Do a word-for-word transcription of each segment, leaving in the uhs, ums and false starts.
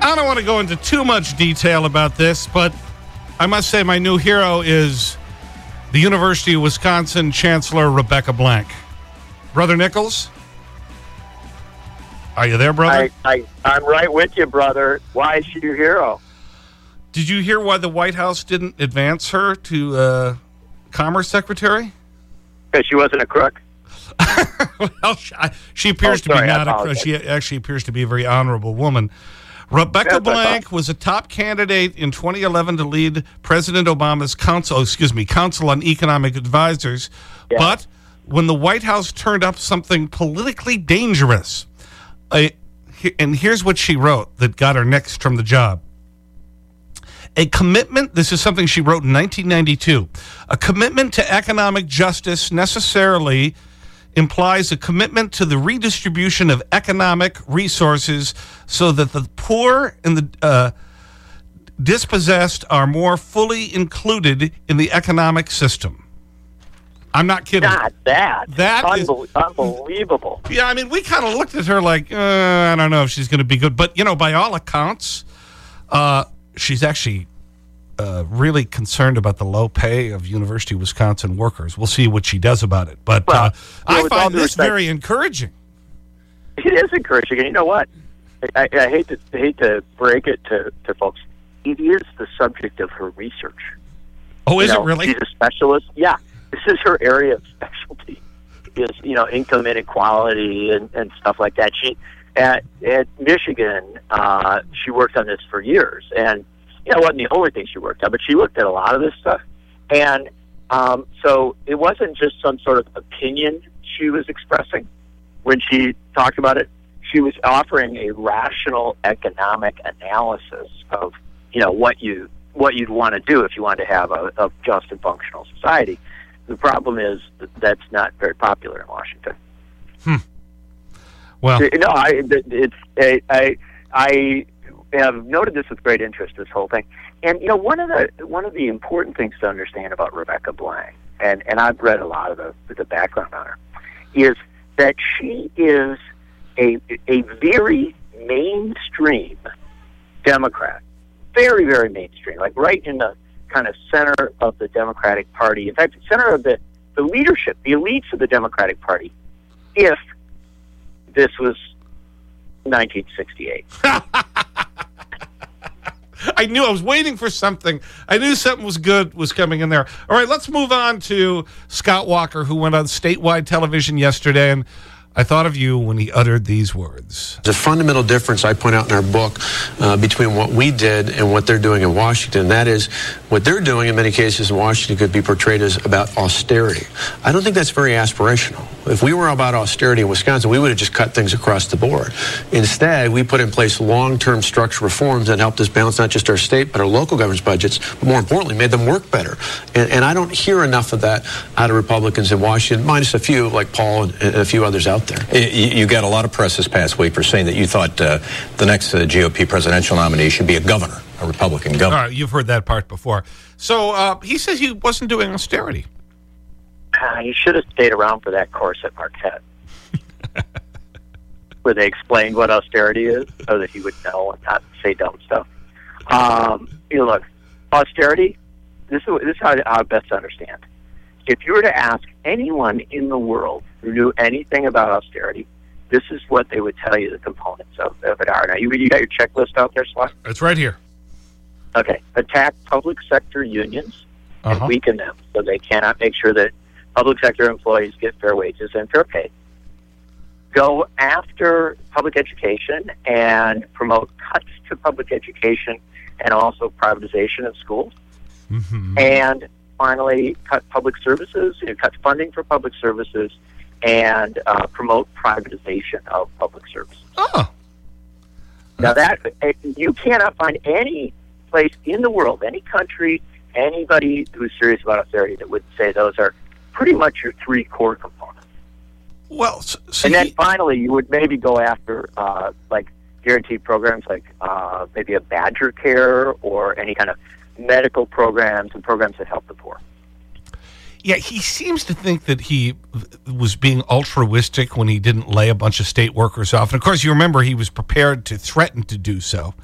I don't want to go into too much detail about this, but I must say my new hero is the University of Wisconsin Chancellor Rebecca Blank. Brother Nichols? Are you there, brother? I, I, I'm right with you, brother. Why is she your hero? Did you hear why the White House didn't advance her to uh, Commerce Secretary? Because she wasn't a crook. Well, she, she appears oh, sorry, to be not a crook. She actually appears to be a very honorable woman. Rebecca Blank was a top candidate in twenty eleven to lead President Obama's council, excuse me, Council on Economic Advisors. Yeah. But when the White House turned up something politically dangerous, a, and here's what she wrote that got her next from the job. A commitment, this is something she wrote in nineteen ninety-two, a commitment to economic justice necessarily implies a commitment to the redistribution of economic resources so that the poor and the uh, dispossessed are more fully included in the economic system. I'm not kidding. Not that. That Unbel is unbelievable. Yeah, I mean, we kind of looked at her like, uh, I don't know if she's going to be good. But, you know, by all accounts, uh, she's actually uh, really concerned about the low pay of University of Wisconsin workers. We'll see what she does about it. But well, uh, you know, I find this respect, very encouraging. It is encouraging. And you know what? I, I, I hate to I hate to break it to, to folks. It is the subject of her research. Oh, is you know, it really? She's a specialist. Yeah. This is her area of specialty, is, you know, income inequality and, and stuff like that. She, at, at Michigan, uh, she worked on this for years. And, you know, it wasn't the only thing she worked on, but she looked at a lot of this stuff. And um, so it wasn't just some sort of opinion she was expressing when she talked about it. She was offering a rational economic analysis of, you know, what, you, what you'd want to do if you wanted to have a, a just and functional society. The problem is that that's not very popular in Washington. Hmm. Well, no, I it's I, I I have noted this with great interest. This whole thing, and you know, one of the one of the important things to understand about Rebecca Blank, and and I've read a lot of the the background on her, is that she is a a very mainstream Democrat, very very mainstream, like right in the kind of center of the Democratic Party. In fact, center of the, the leadership, the elites of the Democratic Party, if this was nineteen sixty-eight. I knew I was waiting for something. I knew something was good was coming in there. All right, let's move on to Scott Walker, who went on statewide television yesterday, and I thought of you when he uttered these words. There's a fundamental difference I point out in our book uh, between what we did and what they're doing in Washington. That is, what they're doing in many cases in Washington could be portrayed as about austerity. I don't think that's very aspirational. If we were about austerity in Wisconsin, we would have just cut things across the board. Instead, we put in place long-term structural reforms that helped us balance not just our state, but our local government's budgets, but more importantly, made them work better. And, and I don't hear enough of that out of Republicans in Washington, minus a few like Paul and, and a few others out there. You, you got a lot of press this past week for saying that you thought uh, the next uh, G O P presidential nominee should be a governor, a Republican governor. All right, you've heard that part before. So uh, he says he wasn't doing austerity. Uh, you should have stayed around for that course at Marquette, where they explained what austerity is, so that he would know and not say dumb stuff. Um, you know, look, austerity. This is this is how, how best to understand. If you were to ask anyone in the world who knew anything about austerity, this is what they would tell you the components of, of it are. Now, you, you got your checklist out there, Slot? It's right here. Okay. Attack public sector unions and Uh-huh. weaken them so they cannot make sure that public sector employees get fair wages and fair pay. Go after public education and promote cuts to public education and also privatization of schools. Mm-hmm. And finally, cut public services, you know, cut funding for public services, and uh, promote privatization of public services. Oh. Now, that you cannot find any place in the world, any country, anybody who's serious about austerity that would say those are pretty much your three core components. Well, so, so and then he, finally, you would maybe go after uh, like guaranteed programs like uh, maybe a Badger Care or any kind of medical programs and programs that help the poor. Yeah, he seems to think that he was being altruistic when he didn't lay a bunch of state workers off. And, of course, you remember he was prepared to threaten to do so.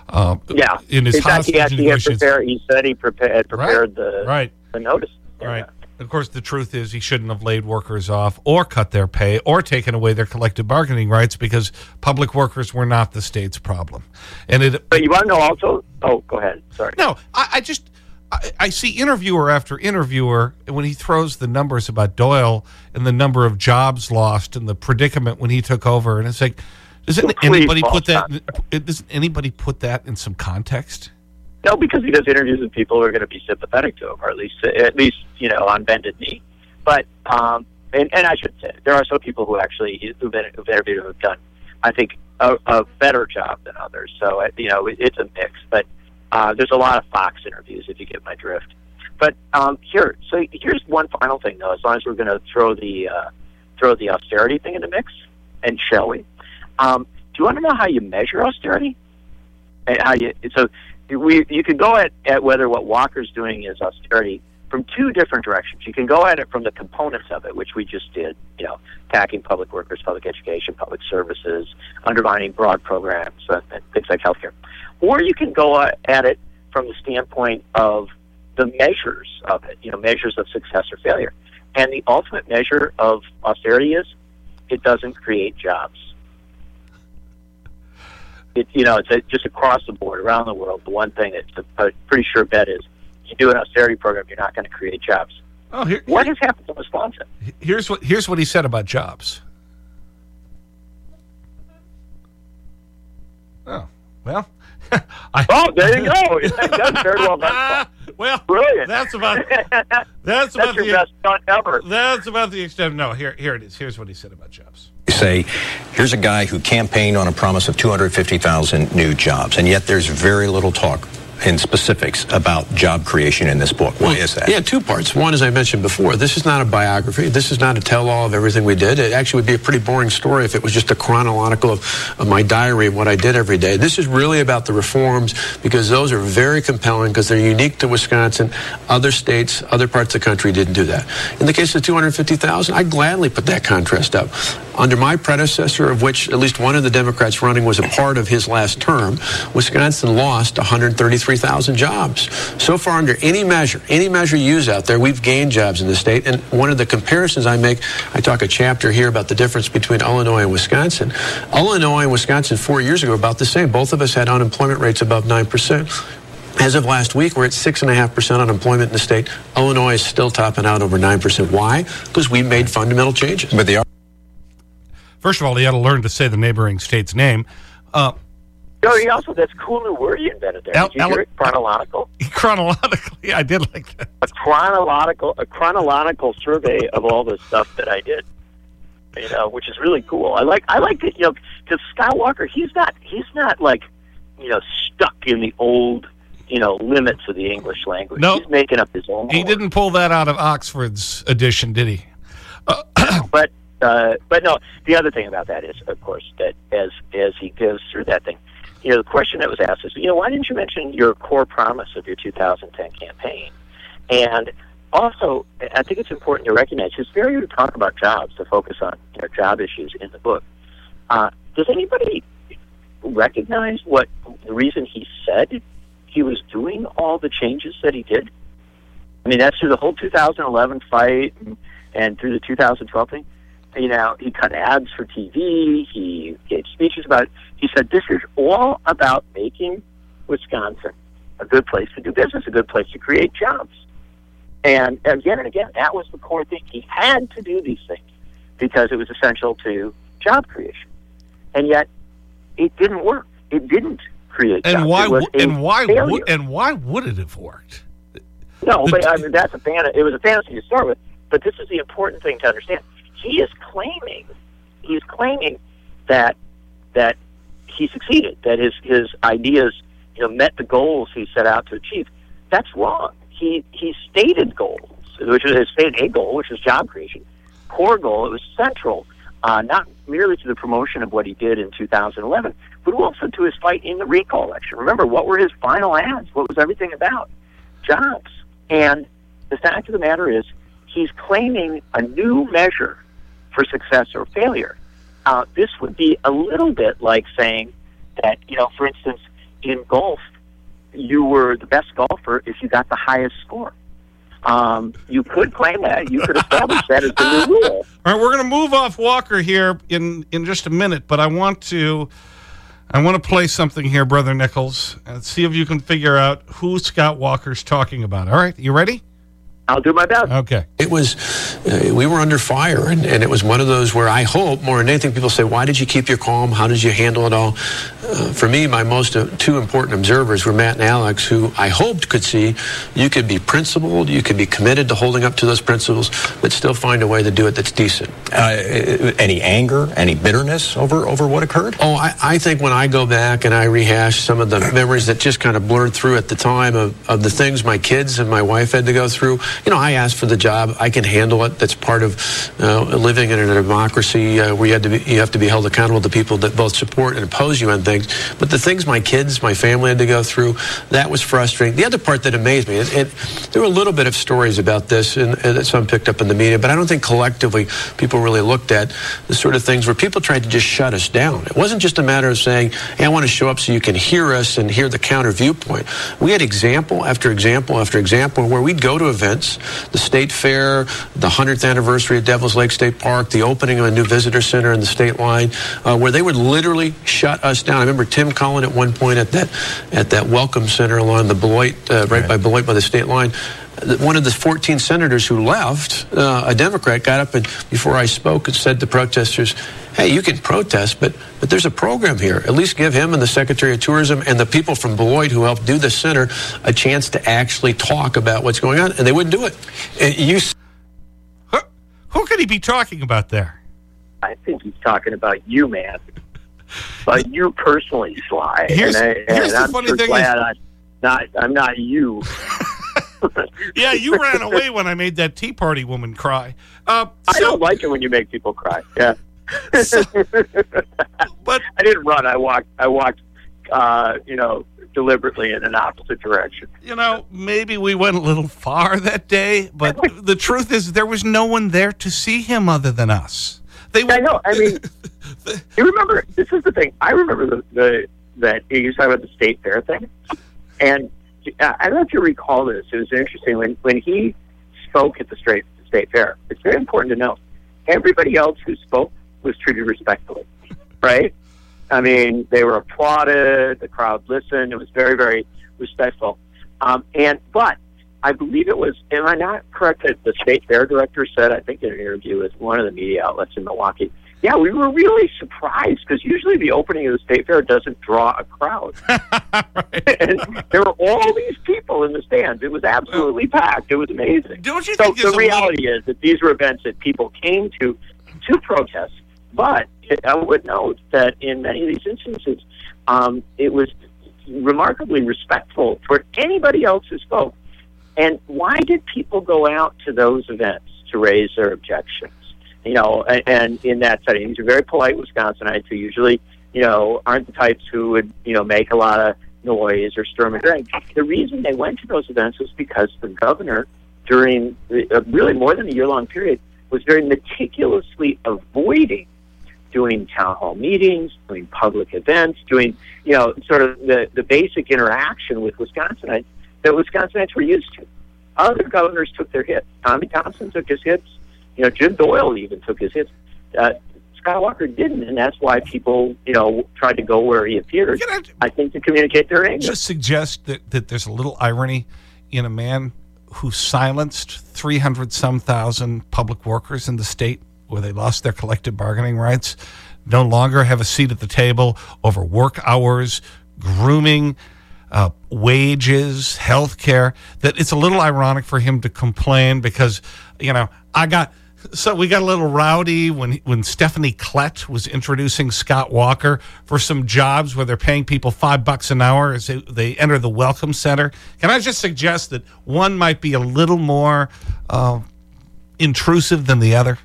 uh, yeah. in his in fact, hostage he actually had negotiations. prepared, he said he prepared, had prepared Right. the, Right. the notice. Right. Of course, the truth is he shouldn't have laid workers off or cut their pay or taken away their collective bargaining rights because public workers were not the state's problem. And it. But you want to know also? Oh, go ahead. Sorry. No, I, I just I, I see interviewer after interviewer when he throws the numbers about Doyle and the number of jobs lost and the predicament when he took over, and it's like, doesn't Complete anybody put that? false Doesn't anybody put that in some context? No, because he does interviews with people who are going to be sympathetic to him, or at least, at least you know, on bended knee. But um, and, and I should say there are some people who actually who've, been, who've interviewed who have done, I think, a, a better job than others. So you know, it, it's a mix. But uh, there's a lot of Fox interviews, if you get my drift. But um, here, so here's one final thing, though. As long as we're going to throw the uh, throw the austerity thing in the mix, and shall we? Um, do you want to know how you measure austerity? And how you so. We, you can go at, at whether what Walker's doing is austerity from two different directions. You can go at it from the components of it, which we just did, you know, attacking public workers, public education, public services, undermining broad programs, uh, and things like healthcare. Or you can go at it from the standpoint of the measures of it, you know, measures of success or failure. And the ultimate measure of austerity is it doesn't create jobs. It, you know, it's a, just across the board, around the world. The one thing that's a, a pretty sure bet is you do an austerity program, you're not going to create jobs. Oh, here, what has happened to Wisconsin? Here's what here's what he said about jobs. Oh, well. I, oh, there you go. That's very well done. Well, brilliant. That's about that's, that's about your the best stunt ever. That's about the extent. No, here here it is. Here's what he said about jobs. You say, here's a guy who campaigned on a promise of two hundred fifty thousand new jobs, and yet there's very little talk in specifics about job creation in this book. Why well, is that? Yeah, two parts. One, as I mentioned before, this is not a biography. This is not a tell-all of everything we did. It actually would be a pretty boring story if it was just a chronological of, of my diary of what I did every day. This is really about the reforms because those are very compelling because they're unique to Wisconsin. Other states, other parts of the country didn't do that. In the case of two hundred fifty thousand, I gladly put that contrast up. Under my predecessor, of which at least one of the Democrats running was a part of his last term, Wisconsin lost one hundred thirty-three thousand jobs. So far, under any measure, any measure you use out there, we've gained jobs in the state. And one of the comparisons I make, I talk a chapter here about the difference between Illinois and Wisconsin. Illinois and Wisconsin four years ago were about the same. Both of us had unemployment rates above nine percent. As of last week, we're at six point five percent unemployment in the state. Illinois is still topping out over nine percent. Why? Because we made fundamental changes. But the First of all, he had to learn to say the neighboring state's name. Uh, no, he also, that's a cool new word you invented there. Did you hear it? Chronological? Chronologically, I did like that. A chronological, a chronological survey of all the stuff that I did, you know, which is really cool. I like, I like it, you know, because Scott Walker, he's not, he's not like, you know, stuck in the old, you know, limits of the English language. No, he's making up his own. He word. didn't pull that out of Oxford's edition, did he? Uh, but, uh, but no, the other thing about that is, of course, that as as he goes through that thing, you know, the question that was asked is, you know, why didn't you mention your core promise of your two thousand ten campaign? And also, I think it's important to recognize his failure to talk about jobs, to focus on, you know, job issues in the book. Uh, does anybody recognize what the reason he said he was doing all the changes that he did? I mean, that's through the whole two thousand eleven fight and, and through the two thousand twelve thing. You know, he cut ads for T V. He gave speeches about it. He said, this is all about making Wisconsin a good place to do business, a good place to create jobs. And again and again, that was the core thing. He had to do these things because it was essential to job creation. And yet, it didn't work. It didn't create and jobs. why? It was And why? failure. Would, and why would it have worked? No, The but t- I mean, that's a fan. It was a fantasy to start with. But this is the important thing to understand. He is claiming, he's claiming that that he succeeded, that his his ideas, you know, met the goals he set out to achieve. That's wrong. He he stated goals, which is his stated a goal, which is job creation. Core goal. It was central, uh, not merely to the promotion of what he did in two thousand eleven, but also to his fight in the recall election. Remember, what were his final ads? What was everything about? Jobs. And the fact of the matter is, he's claiming a new measure for success or failure. Uh, this would be a little bit like saying that, you know, for instance, in golf, you were the best golfer if you got the highest score. Um, you could claim that. You could establish that as the new rule. All right, we're going to move off Walker here in, in just a minute, but I want to I want to play something here, Brother Nichols, and see if you can figure out who Scott Walker's talking about. All right, you ready? I'll do my best. Okay. It was, uh, we were under fire, and, and it was one of those where I hope, more than anything, people say, why did you keep your calm? How did you handle it all? Uh, for me, my most uh, two important observers were Matt and Alex, who I hoped could see you could be principled, you could be committed to holding up to those principles, but still find a way to do it that's decent. Uh, any anger, any bitterness over, over what occurred? Oh, I, I think when I go back and I rehash some of the memories that just kind of blurred through at the time of, of the things my kids and my wife had to go through, you know, I asked for the job. I can handle it. That's part of uh, living in a democracy uh, where you have, to be, you have to be held accountable to people that both support and oppose you on things. But the things my kids, my family had to go through, that was frustrating. The other part that amazed me, it, it, there were a little bit of stories about this and, and that some picked up in the media, but I don't think collectively people really looked at the sort of things where people tried to just shut us down. It wasn't just a matter of saying, hey, I want to show up so you can hear us and hear the counter viewpoint. We had example after example after example where we'd go to events, the State Fair, the hundredth anniversary of Devil's Lake State Park, the opening of a new visitor center in the state line, uh, where they would literally shut us down. I remember Tim Cullen at one point at that at that welcome center along the Beloit, uh, right, right by Beloit by the state line. One of the fourteen senators who left, uh, a Democrat, got up and before I spoke and said to protesters, hey, you can protest, but but there's a program here. At least give him and the Secretary of Tourism and the people from Beloit who helped do the center a chance to actually talk about what's going on, and they wouldn't do it. And you, who, who could he be talking about there? I think he's talking about you, man. But you personally, Sly. Here's, and I, here's and the I'm funny sure thing glad is, I'm not, I'm not you. yeah, you ran away when I made that Tea Party woman cry. Uh, so, I don't like it when you make people cry. Yeah. So, but I didn't run. I walked. I walked. Uh, you know, deliberately in an opposite direction. You know, maybe we went a little far that day, but the truth is there was no one there to see him other than us. They were, I know. I mean, you remember? This is the thing. I remember the, the that you talking about the state fair thing, and I don't know if you recall this. It was interesting when when he spoke at the state state fair. It's very important to know everybody else who spoke was treated respectfully, right? I mean, they were applauded. The crowd listened. It was very, very respectful. Um, and but I believe it was. Am I not correct that the state fair director said? I think in an interview with one of the media outlets in Milwaukee. Yeah, we were really surprised because usually the opening of the state fair doesn't draw a crowd. Right. And there were all these people in the stands. It was absolutely packed. It was amazing. Don't you so think the reality little... is that these were events that people came to to protest. But I would note that in many of these instances, um, it was remarkably respectful toward anybody else who spoke. And why did people go out to those events to raise their objections? You know, and, and in that setting, these are very polite Wisconsinites who usually, you know, aren't the types who would, you know, make a lot of noise or stir and drink. The reason they went to those events was because the governor, during uh, really more than a year-long period, was very meticulously avoiding doing town hall meetings, doing public events, doing, you know, sort of the, the basic interaction with Wisconsinites that Wisconsinites were used to. Other governors took their hits. Tommy Thompson took his hits. You know, Jim Doyle even took his hits. Uh, Scott Walker didn't, and that's why people, you know, tried to go where he appeared, I, I think, to communicate their anger. Just suggest that, that there's a little irony in a man who silenced three hundred some thousand public workers in the state where they lost their collective bargaining rights, no longer have a seat at the table over work hours, grooming, uh, wages, health care, that it's a little ironic for him to complain because, you know, I got... So we got a little rowdy when, when Stephanie Klett was introducing Scott Walker for some jobs where they're paying people five bucks an hour as they, they enter the Welcome Center. Can I just suggest that one might be a little more uh, intrusive than the other?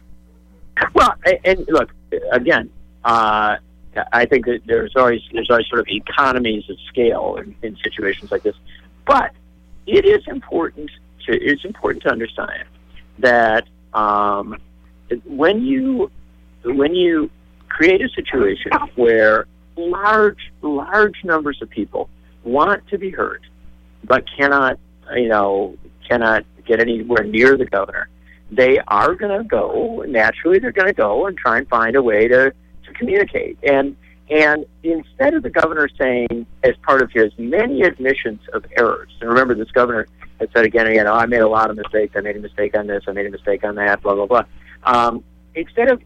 Well, and look, again, uh, I think that there's always, there's always sort of economies of scale in, in situations like this. But it is important to, it's important to understand that Um, when you when you create a situation where large large numbers of people want to be heard, but cannot, you know, cannot get anywhere near the governor, they are going to go, naturally they're going to go and try and find a way to, to communicate. And and instead of the governor saying, as part of his many admissions of errors, and remember this governor had said again and again, oh, I made a lot of mistakes, I made a mistake on this, I made a mistake on that, blah, blah, blah. Um, instead of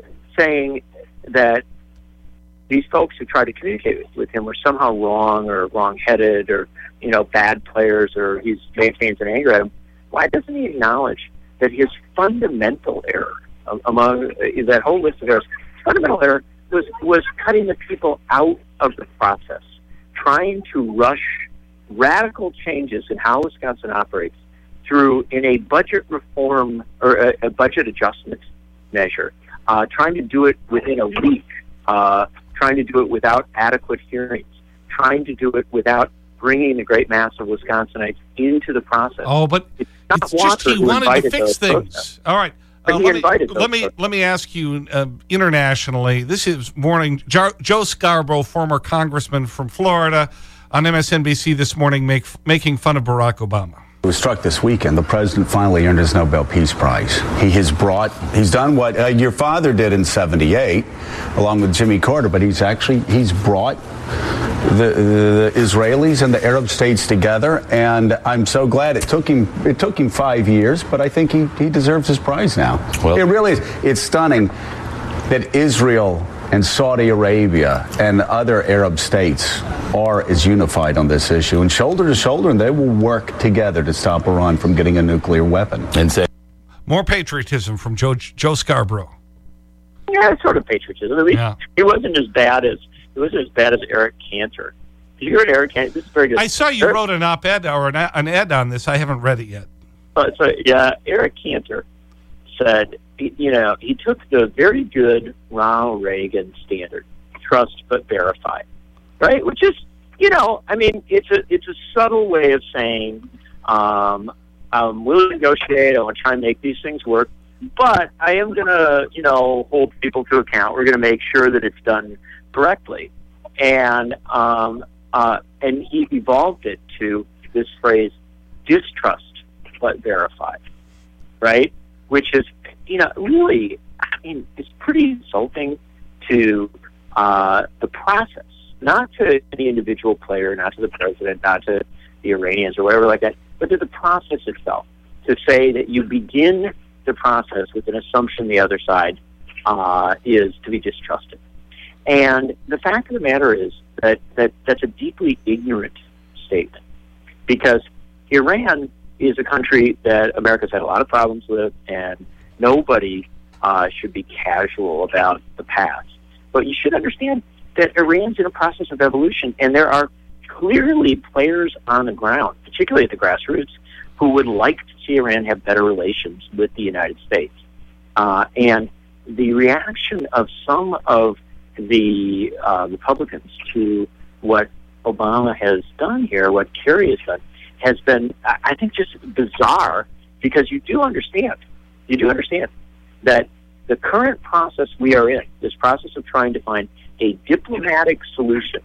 saying that these folks who tried to communicate with, with him were somehow wrong or wrong-headed or, you know, bad players or he's maintains an anger at them, why doesn't he acknowledge that his fundamental error among uh, that whole list of errors, fundamental error was, was cutting the people out of the process, trying to rush radical changes in how Wisconsin operates through in a budget reform or a, a budget adjustment measure, uh, trying to do it within a week, uh, trying to do it without adequate hearings, trying to do it without bringing the great mass of Wisconsinites into the process. Oh, but it's, not it's just he wanted to fix things. Protests. All right. Uh, let, me, let, me, let me ask you uh, internationally. This is morning. Jo Joe Scarborough, former congressman from Florida, on M S N B C this morning make, making fun of Barack Obama. It was struck this weekend. The president finally earned his Nobel Peace Prize. He has brought, he's done what uh, your father did in seventy-eight, along with Jimmy Carter, but he's actually, he's brought the, the Israelis and the Arab states together, and I'm so glad it took him, it took him five years, but I think he, he deserves his prize now. Well, it really is. It's stunning that Israel and Saudi Arabia and other Arab states are as unified on this issue, and shoulder to shoulder, and they will work together to stop Iran from getting a nuclear weapon. And say more patriotism from Joe, Joe Scarborough. Yeah, it's sort of patriotism. At least yeah. He wasn't as bad as it wasn't as bad as Eric Cantor. Did you hear Eric Cantor? This is very good. I saw you Eric, wrote an op-ed or an, an ed on this. I haven't read it yet. Uh, so yeah, Eric Cantor said, you know, he took the very good Ronald Reagan standard, trust but verify, right? Which is, you know, I mean, it's a it's a subtle way of saying, um, I'm willing to negotiate, I want to try and make these things work, but I am going to, you know, hold people to account. We're going to make sure that it's done correctly. And, um, uh, and he evolved it to this phrase, distrust but verify, right? Which is, you know, really, I mean, it's pretty insulting to uh, the process, not to any individual player, not to the president, not to the Iranians or whatever like that, but to the process itself, to say that you begin the process with an assumption the other side uh, is to be distrusted. And the fact of the matter is that, that that's a deeply ignorant statement, because Iran is a country that America's had a lot of problems with, and nobody uh, should be casual about the past. But you should understand that Iran's in a process of evolution, and there are clearly players on the ground, particularly at the grassroots, who would like to see Iran have better relations with the United States. Uh, and the reaction of some of the uh, Republicans to what Obama has done here, what Kerry has done, has been, I think, just bizarre, because you do understand, you do understand that the current process we are in, this process of trying to find a diplomatic solution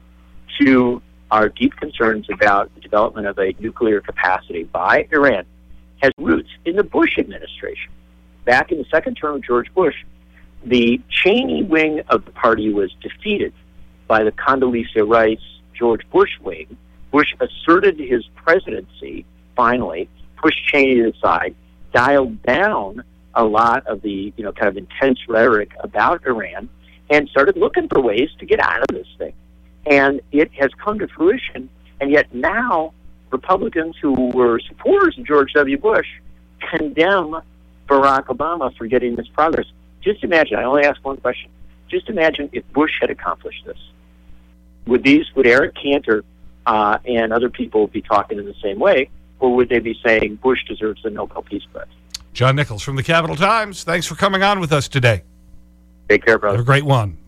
to our deep concerns about the development of a nuclear capacity by Iran, has roots in the Bush administration. Back in the second term of George Bush, the Cheney wing of the party was defeated by the Condoleezza Rice George Bush wing. Bush asserted his presidency, finally, pushed Cheney to the side, dialed down a lot of the, you know, kind of intense rhetoric about Iran, and started looking for ways to get out of this thing. And it has come to fruition, and yet now Republicans who were supporters of George W. Bush condemn Barack Obama for getting this progress. Just imagine, I only ask one question, just imagine if Bush had accomplished this. Would these, would Eric Cantor uh, and other people be talking in the same way, or would they be saying Bush deserves the Nobel Peace Prize? John Nichols from the Capital Times, thanks for coming on with us today. Take care, brother. Have a great one.